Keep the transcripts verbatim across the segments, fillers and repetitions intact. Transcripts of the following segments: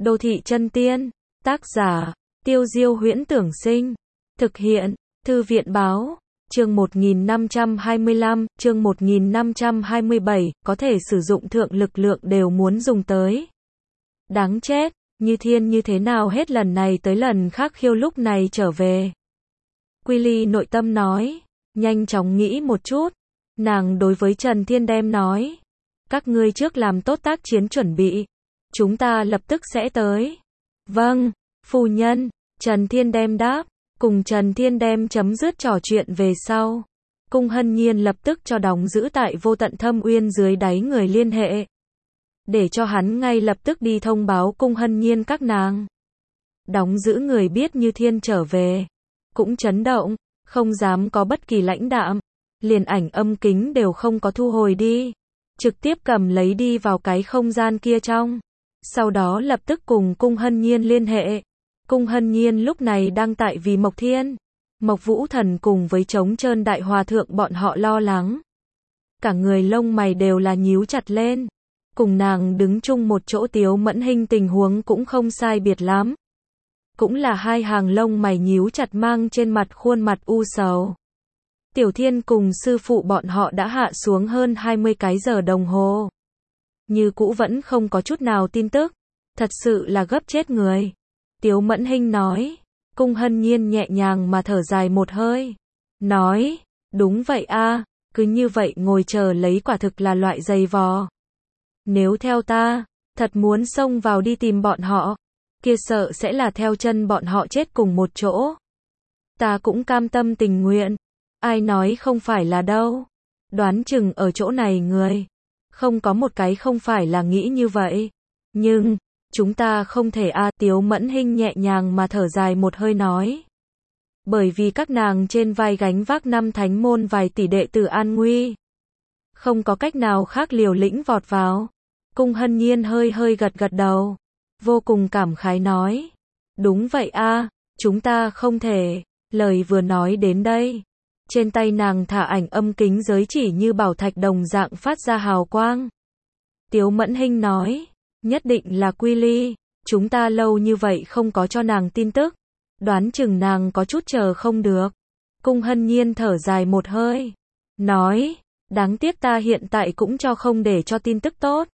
Đô thị chân tiên, tác giả, Tiêu Diêu Huyễn Tưởng Sinh, thực hiện, Thư viện Báo, chương một nghìn năm trăm hai mươi lăm, chương một nghìn năm trăm hai mươi bảy, có thể sử dụng thượng lực lượng đều muốn dùng tới. Đáng chết, Như Thiên như thế nào hết lần này tới lần khác khiêu lúc này trở về. Quy Ly nội tâm nói, nhanh chóng nghĩ một chút, nàng đối với Trần Thiên Đem nói, các ngươi trước làm tốt tác chiến chuẩn bị, chúng ta lập tức sẽ tới. Vâng, phu nhân, Trần Thiên Đem đáp, cùng Trần Thiên Đem chấm dứt trò chuyện về sau. Cung Hân Nhiên lập tức cho đóng giữ tại Vô Tận Thâm Uyên dưới đáy người liên hệ. Để cho hắn ngay lập tức đi thông báo Cung Hân Nhiên các nàng. Đóng giữ người biết Như Thiên trở về. Cũng chấn động, không dám có bất kỳ lãnh đạm. Liền ảnh âm kính đều không có thu hồi đi. Trực tiếp cầm lấy đi vào cái không gian kia trong. Sau đó lập tức cùng Cung Hân Nhiên liên hệ. Cung Hân Nhiên lúc này đang tại vì Mộc Thiên, Mộc Vũ Thần cùng với Trống Trơn Đại Hòa Thượng bọn họ lo lắng. Cả người lông mày đều là nhíu chặt lên. Cùng nàng đứng chung một chỗ Tiếu Mẫn Hinh tình huống cũng không sai biệt lắm. Cũng là hai hàng lông mày nhíu chặt mang trên mặt khuôn mặt u sầu. Tiểu Thiên cùng sư phụ bọn họ đã hạ xuống hơn hai mươi cái giờ đồng hồ. Như cũ vẫn không có chút nào tin tức. Thật sự là gấp chết người. Tiếu Mẫn Hinh nói. Cung Hân Nhiên nhẹ nhàng mà thở dài một hơi. Nói, đúng vậy a, cứ như vậy ngồi chờ lấy quả thực là loại dày vò. Nếu theo ta, thật muốn xông vào đi tìm bọn họ, kia sợ sẽ là theo chân bọn họ chết cùng một chỗ. Ta cũng cam tâm tình nguyện, ai nói không phải là đâu. Đoán chừng ở chỗ này người, không có một cái không phải là nghĩ như vậy. Nhưng, chúng ta không thể a, Tiếu Mẫn Hinh nhẹ nhàng mà thở dài một hơi nói. Bởi vì các nàng trên vai gánh vác năm thánh môn vài tỷ đệ tử an nguy. Không có cách nào khác liều lĩnh vọt vào. Cung Hân Nhiên hơi hơi gật gật đầu. Vô cùng cảm khái nói. Đúng vậy a, chúng ta không thể. Lời vừa nói đến đây. Trên tay nàng thả ảnh âm kính giới chỉ như bảo thạch đồng dạng phát ra hào quang. Tiếu Mẫn Hinh nói. Nhất định là Quy Ly. Chúng ta lâu như vậy không có cho nàng tin tức. Đoán chừng nàng có chút chờ không được. Cung Hân Nhiên thở dài một hơi. Nói. Đáng tiếc ta hiện tại cũng cho không để cho tin tức tốt.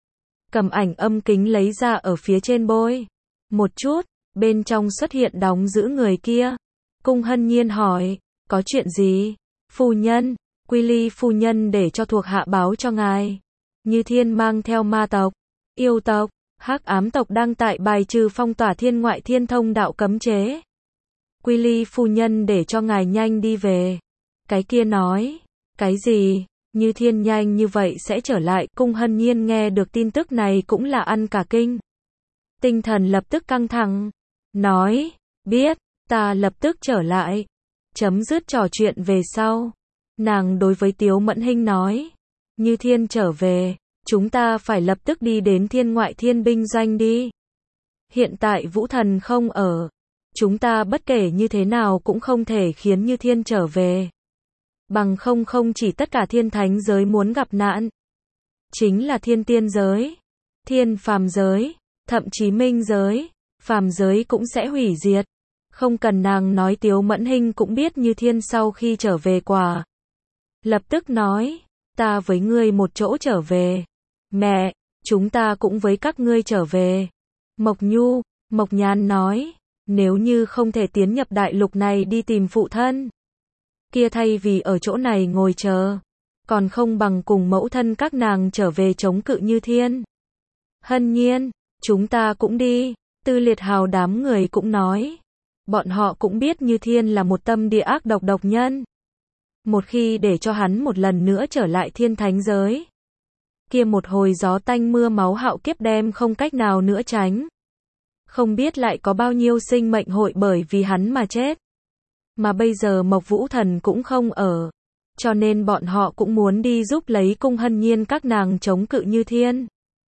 Cầm ảnh âm kính lấy ra ở phía trên bôi. Một chút, bên trong xuất hiện đóng giữ người kia. Cung Hân Nhiên hỏi, có chuyện gì? Phu nhân, Quy Ly phu nhân để cho thuộc hạ báo cho ngài. Như Thiên mang theo ma tộc, yêu tộc, hắc ám tộc đang tại bài trừ phong tỏa thiên ngoại thiên thông đạo cấm chế. Quy Ly phu nhân để cho ngài nhanh đi về. Cái kia nói, cái gì? Như Thiên nhanh như vậy sẽ trở lại. Cung Hân Nhiên nghe được tin tức này cũng là ăn cả kinh. Tinh thần lập tức căng thẳng. Nói, biết, ta lập tức trở lại. Chấm dứt trò chuyện về sau. Nàng đối với Tiếu Mẫn Hinh nói. Như Thiên trở về, chúng ta phải lập tức đi đến thiên ngoại thiên binh doanh đi. Hiện tại Vũ Thần không ở. Chúng ta bất kể như thế nào cũng không thể khiến Như Thiên trở về. Bằng không không chỉ tất cả thiên thánh giới muốn gặp nạn. Chính là thiên tiên giới, thiên phàm giới, thậm chí minh giới, phàm giới cũng sẽ hủy diệt. Không cần nàng nói Tiếu Mẫn Hinh cũng biết Như Thiên sau khi trở về quả. Lập tức nói, ta với ngươi một chỗ trở về. Mẹ, chúng ta cũng với các ngươi trở về. Mộc Nhu, Mộc Nhàn nói, nếu như không thể tiến nhập đại lục này đi tìm phụ thân. Kia thay vì ở chỗ này ngồi chờ, còn không bằng cùng mẫu thân các nàng trở về chống cự Như Thiên. Hân Nhiên, chúng ta cũng đi. Tư Liệt Hào đám người cũng nói. Bọn họ cũng biết Như Thiên là một tâm địa ác độc độc nhân. Một khi để cho hắn một lần nữa trở lại thiên thánh giới. Kia một hồi gió tanh mưa máu hạo kiếp đem không cách nào nữa tránh. Không biết lại có bao nhiêu sinh mệnh hội bởi vì hắn mà chết. Mà bây giờ Mộc Vũ Thần cũng không ở. Cho nên bọn họ cũng muốn đi giúp lấy Cung Hân Nhiên các nàng chống cự Như Thiên.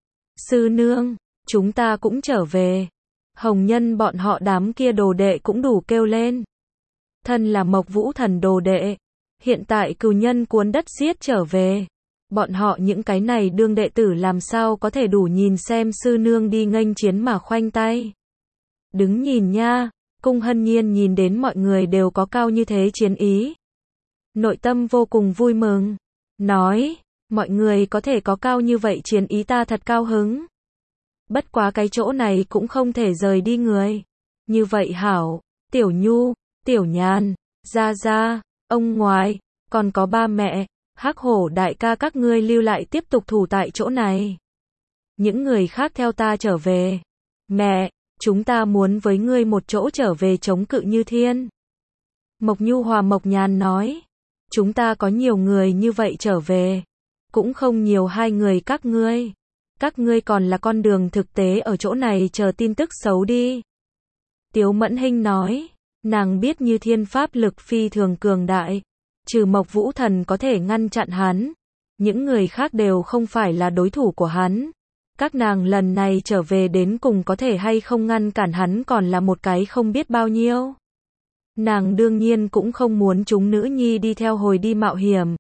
Sư nương, chúng ta cũng trở về. Hồng Nhân bọn họ đám kia đồ đệ cũng đủ kêu lên. Thân là Mộc Vũ Thần đồ đệ. Hiện tại cừu nhân cuốn đất giết trở về. Bọn họ những cái này đương đệ tử làm sao có thể đủ nhìn xem sư nương đi nghênh chiến mà khoanh tay. Đứng nhìn nha, Cung Hân Nhiên nhìn đến mọi người đều có cao như thế chiến ý. Nội tâm vô cùng vui mừng. Nói, mọi người có thể có cao như vậy chiến ý ta thật cao hứng. Bất quá cái chỗ này cũng không thể rời đi người. Như vậy hảo, Tiểu Nhu, Tiểu Nhàn, Gia Gia, ông ngoại, còn có ba mẹ, Hắc Hổ đại ca các ngươi lưu lại tiếp tục thủ tại chỗ này. Những người khác theo ta trở về. Mẹ, chúng ta muốn với ngươi một chỗ trở về chống cự Như Thiên. Mộc Nhu hòa Mộc Nhàn nói. Chúng ta có nhiều người như vậy trở về. Cũng không nhiều hai người các ngươi. Các ngươi còn là con đường thực tế ở chỗ này chờ tin tức xấu đi. Tiếu Mẫn Hinh nói. Nàng biết Như Thiên pháp lực phi thường cường đại. Trừ Mộc Vũ Thần có thể ngăn chặn hắn. Những người khác đều không phải là đối thủ của hắn. Các nàng lần này trở về đến cùng có thể hay không ngăn cản hắn còn là một cái không biết bao nhiêu. Nàng đương nhiên cũng không muốn chúng nữ nhi đi theo hồi đi mạo hiểm.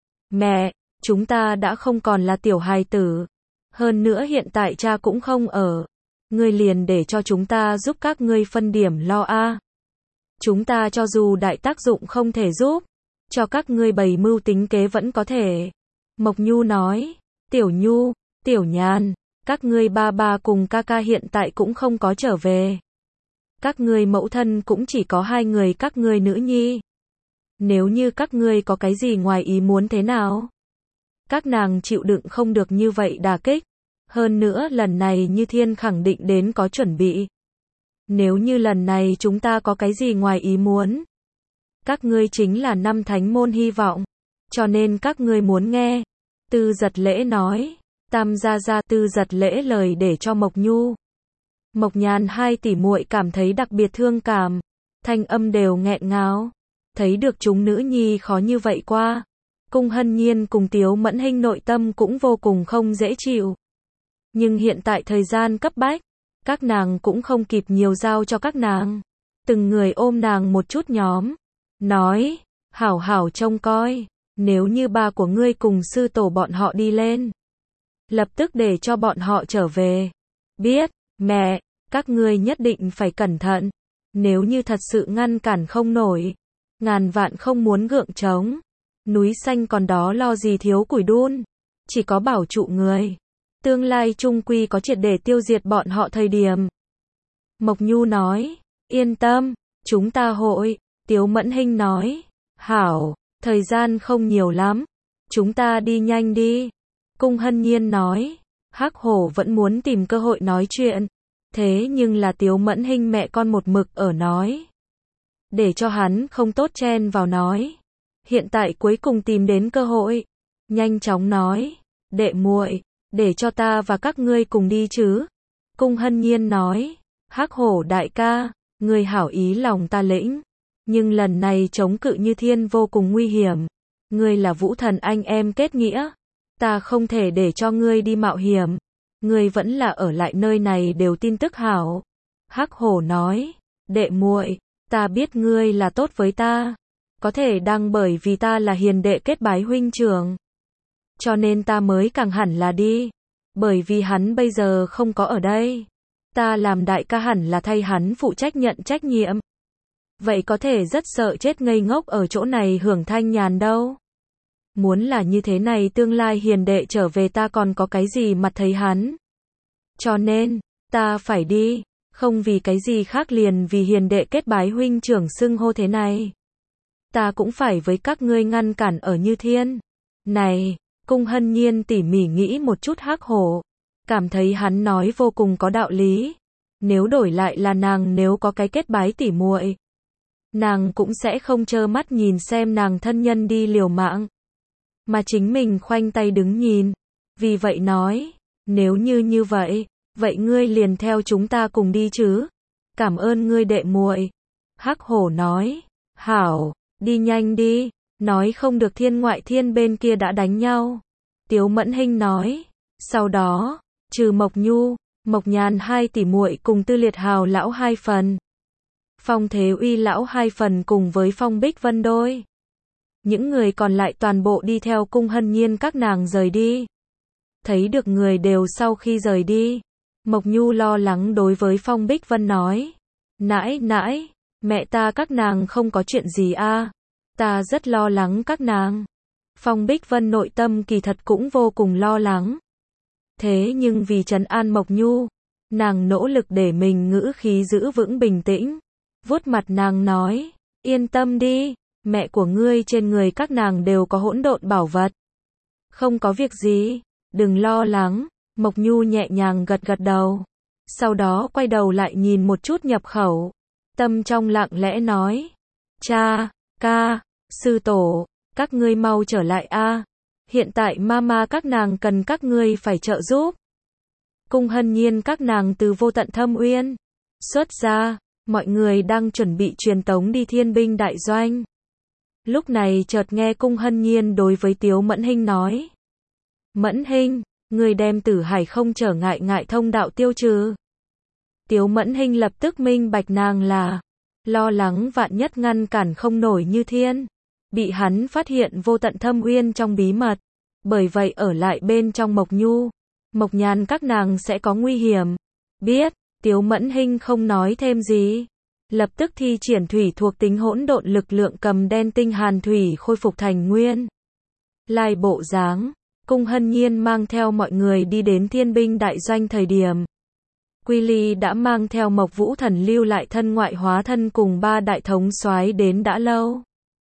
Mẹ, chúng ta đã không còn là tiểu hài tử. Hơn nữa hiện tại cha cũng không ở. Ngươi liền để cho chúng ta giúp các ngươi phân điểm lo a. Chúng ta cho dù đại tác dụng không thể giúp, cho các ngươi bày mưu tính kế vẫn có thể. Mộc Nhu nói, Tiểu Nhu, Tiểu Nhàn, các ngươi ba ba cùng ca ca hiện tại cũng không có trở về. Các ngươi mẫu thân cũng chỉ có hai người các ngươi nữ nhi. Nếu như các ngươi có cái gì ngoài ý muốn thế nào? Các nàng chịu đựng không được như vậy đả kích. Hơn nữa lần này Như Thiên khẳng định đến có chuẩn bị. Nếu như lần này chúng ta có cái gì ngoài ý muốn, các ngươi chính là năm thánh môn hy vọng. Cho nên các ngươi muốn nghe. Tư Giật Lễ nói. Tam gia gia Tư Giật Lễ lời để cho Mộc Nhu. Mộc Nhàn hai tỷ muội cảm thấy đặc biệt thương cảm. Thanh âm đều nghẹn ngào. Thấy được chúng nữ nhi khó như vậy qua. Cung Hân Nhiên cùng Tiếu Mẫn Hinh nội tâm cũng vô cùng không dễ chịu. Nhưng hiện tại thời gian cấp bách. Các nàng cũng không kịp nhiều giao cho các nàng. Từng người ôm nàng một chút nhóm. Nói, hảo hảo trông coi. Nếu như ba của ngươi cùng sư tổ bọn họ đi lên, lập tức để cho bọn họ trở về. Biết, mẹ, các ngươi nhất định phải cẩn thận. Nếu như thật sự ngăn cản không nổi, ngàn vạn không muốn gượng trống. Núi xanh còn đó lo gì thiếu củi đun. Chỉ có bảo trụ người. Tương lai chung quy có triệt để tiêu diệt bọn họ thời điểm. Mộc Nhu nói, yên tâm, chúng ta hội. Tiếu Mẫn Hinh nói, hảo, thời gian không nhiều lắm. Chúng ta đi nhanh đi. Cung Hân Nhiên nói, Hắc Hổ vẫn muốn tìm cơ hội nói chuyện. Thế nhưng là Tiếu Mẫn Hinh mẹ con một mực ở nói. Để cho hắn không tốt chen vào nói. Hiện tại cuối cùng tìm đến cơ hội. Nhanh chóng nói, đệ muội, để cho ta và các ngươi cùng đi chứ. Cung Hân Nhiên nói, Hắc Hổ đại ca, ngươi hảo ý lòng ta lĩnh. Nhưng lần này chống cự Như Thiên vô cùng nguy hiểm. Ngươi là Vũ Thần anh em kết nghĩa. Ta không thể để cho ngươi đi mạo hiểm. Ngươi vẫn là ở lại nơi này đều tin tức hảo. Hắc Hổ nói, đệ muội, ta biết ngươi là tốt với ta. Có thể đang bởi vì ta là hiền đệ kết bái huynh trưởng. Cho nên ta mới càng hẳn là đi. Bởi vì hắn bây giờ không có ở đây. Ta làm đại ca hẳn là thay hắn phụ trách nhận trách nhiệm. Vậy có thể rất sợ chết ngây ngốc ở chỗ này hưởng thanh nhàn đâu. Muốn là như thế này tương lai hiền đệ trở về ta còn có cái gì mặt thấy hắn. Cho nên, ta phải đi, không vì cái gì khác liền vì hiền đệ kết bái huynh trưởng xưng hô thế này. Ta cũng phải với các ngươi ngăn cản ở Như Thiên. Này, Cung Hân Nhiên tỉ mỉ nghĩ một chút Hắc Hổ. Cảm thấy hắn nói vô cùng có đạo lý. Nếu đổi lại là nàng nếu có cái kết bái tỉ muội, nàng cũng sẽ không trơ mắt nhìn xem nàng thân nhân đi liều mạng. Mà chính mình khoanh tay đứng nhìn. Vì vậy nói, nếu như như vậy, vậy ngươi liền theo chúng ta cùng đi chứ. Cảm ơn ngươi đệ muội. Hắc Hổ nói, hảo, đi nhanh đi, nói không được thiên ngoại thiên bên kia đã đánh nhau. Tiếu Mẫn Hinh nói, sau đó, trừ Mộc Nhu, Mộc Nhàn hai tỷ muội cùng Tư Liệt Hào lão hai phần. Phong Thế Uy lão hai phần cùng với Phong Bích Vân đôi. những người còn lại toàn bộ đi theo Cung Hân Nhiên các nàng rời đi. Thấy được người đều sau khi rời đi, Mộc Nhu lo lắng đối với Phong Bích Vân nói, nãi nãi, mẹ ta các nàng không có chuyện gì a, ta rất lo lắng các nàng. Phong Bích Vân nội tâm kỳ thật cũng vô cùng lo lắng. Thế nhưng vì trấn an Mộc Nhu, nàng nỗ lực để mình ngữ khí giữ vững bình tĩnh, vuốt mặt nàng nói, yên tâm đi, mẹ của ngươi trên người các nàng đều có hỗn độn bảo vật. Không có việc gì, đừng lo lắng. Mộc Nhu nhẹ nhàng gật gật đầu, sau đó quay đầu lại nhìn một chút nhập khẩu, tâm trong lặng lẽ nói, cha, ca, sư tổ, các ngươi mau trở lại a, hiện tại mama các nàng cần các ngươi phải trợ giúp. Cung Hân Nhiên các nàng từ Vô Tận Thâm Uyên xuất ra, mọi người đang chuẩn bị truyền tống đi Thiên binh đại doanh. Lúc này chợt nghe Cung Hân Nhiên đối với Tiếu Mẫn Hinh nói, Mẫn Hinh, người đem Tử Hải không trở ngại ngại thông đạo tiêu trừ. Tiếu Mẫn Hinh lập tức minh bạch nàng là lo lắng vạn nhất ngăn cản không nổi Như Thiên, bị hắn phát hiện Vô Tận Thâm Uyên trong bí mật, bởi vậy ở lại bên trong Mộc Nhu, Mộc Nhan các nàng sẽ có nguy hiểm. Biết, Tiếu Mẫn Hinh không nói thêm gì, lập tức thi triển thủy thuộc tính hỗn độn lực lượng cầm đen tinh hàn thủy khôi phục thành nguyên lai bộ dáng. Cung Hân Nhiên mang theo mọi người đi đến Thiên binh đại doanh thời điểm, Quy Ly đã mang theo Mộc Vũ Thần lưu lại thân ngoại hóa thân cùng ba đại thống soái đến đã lâu.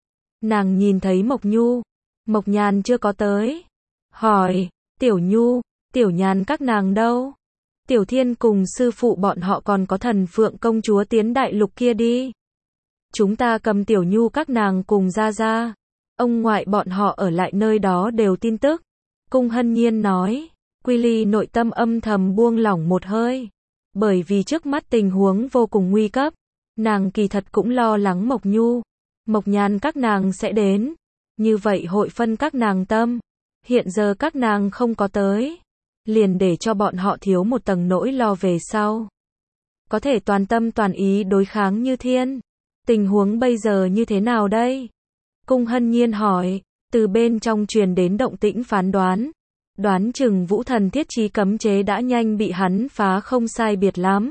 Nàng nhìn thấy Mộc Nhu, Mộc Nhan chưa có tới, hỏi, Tiểu Nhu, Tiểu Nhan các nàng đâu? Tiểu Thiên cùng sư phụ bọn họ còn có Thần Phượng công chúa tiến đại lục kia đi. Chúng ta cầm Tiểu Nhu các nàng cùng ra ra, ông ngoại bọn họ ở lại nơi đó đều tin tức. Cung Hân Nhiên nói, Quy Ly nội tâm âm thầm buông lỏng một hơi, bởi vì trước mắt tình huống vô cùng nguy cấp, nàng kỳ thật cũng lo lắng Mộc Nhu, Mộc Nhan các nàng sẽ đến, như vậy hội phân các nàng tâm, hiện giờ các nàng không có tới, liền để cho bọn họ thiếu một tầng nỗi lo về sau. Có thể toàn tâm toàn ý đối kháng Như Thiên, tình huống bây giờ như thế nào đây? Cung Hân Nhiên hỏi. Từ bên trong truyền đến động tĩnh phán đoán, đoán chừng Vũ Thần thiết trí cấm chế đã nhanh bị hắn phá không sai biệt lắm.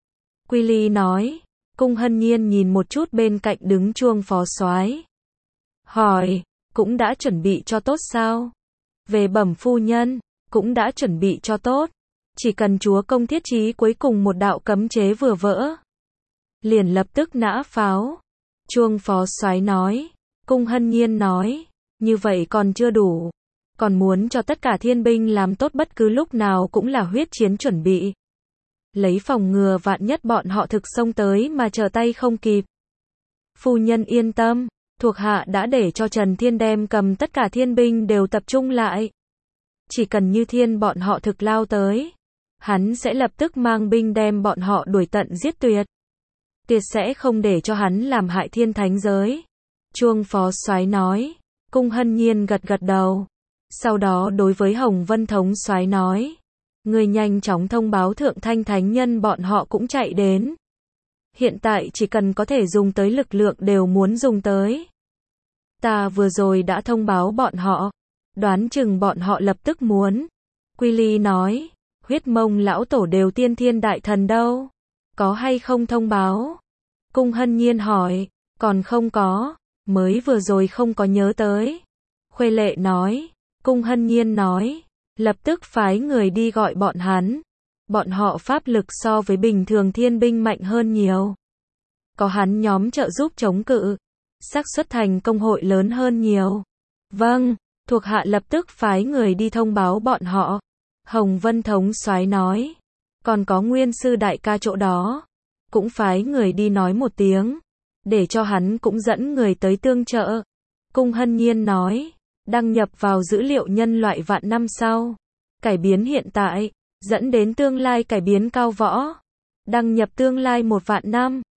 Quy Ly nói, Cung Hân Nhiên nhìn một chút bên cạnh đứng Chuông phó soái, hỏi, cũng đã chuẩn bị cho tốt sao? Về Bẩm phu nhân, cũng đã chuẩn bị cho tốt, chỉ cần chúa công thiết trí cuối cùng một đạo cấm chế vừa vỡ, liền lập tức nã pháo. Chuông phó soái nói. Cung Hân Nhiên nói, như vậy còn chưa đủ, còn muốn cho tất cả thiên binh làm tốt bất cứ lúc nào cũng là huyết chiến chuẩn bị, lấy phòng ngừa vạn nhất bọn họ thực xông tới mà trở tay không kịp. Phu nhân yên tâm, thuộc hạ đã để cho Trần Thiên đem cầm tất cả thiên binh đều tập trung lại, chỉ cần Như Thiên bọn họ thực lao tới, hắn sẽ lập tức mang binh đem bọn họ đuổi tận giết tuyệt, tuyệt sẽ không để cho hắn làm hại thiên thánh giới. Chuông phó soái nói. Cung Hân Nhiên gật gật đầu, sau đó đối với Hồng Vân thống soái nói, người nhanh chóng thông báo thượng thanh thánh nhân bọn họ cũng chạy đến, hiện tại chỉ cần có thể dùng tới lực lượng đều muốn dùng tới. Ta vừa rồi đã thông báo bọn họ, đoán chừng bọn họ lập tức muốn. Quy Ly nói, huyết mông lão tổ đều tiên thiên đại thần đâu, có hay không thông báo? Cung Hân Nhiên hỏi, còn không có, mới vừa rồi không có nhớ tới. Khuê Lệ nói. Cung Hân Nhiên nói, lập tức phái người đi gọi bọn hắn, bọn họ pháp lực so với bình thường thiên binh mạnh hơn nhiều, có hắn nhóm trợ giúp chống cự, xác suất thành công hội lớn hơn nhiều. Vâng, thuộc hạ lập tức phái người đi thông báo bọn họ. Hồng Vân thống soái nói, còn có Nguyên sư đại ca chỗ đó, cũng phái người đi nói một tiếng, để cho hắn cũng dẫn người tới tương trợ. Cung Hân Nhiên nói, đăng nhập vào dữ liệu nhân loại vạn năm sau, cải biến hiện tại, dẫn đến tương lai cải biến cao võ, đăng nhập tương lai một vạn năm.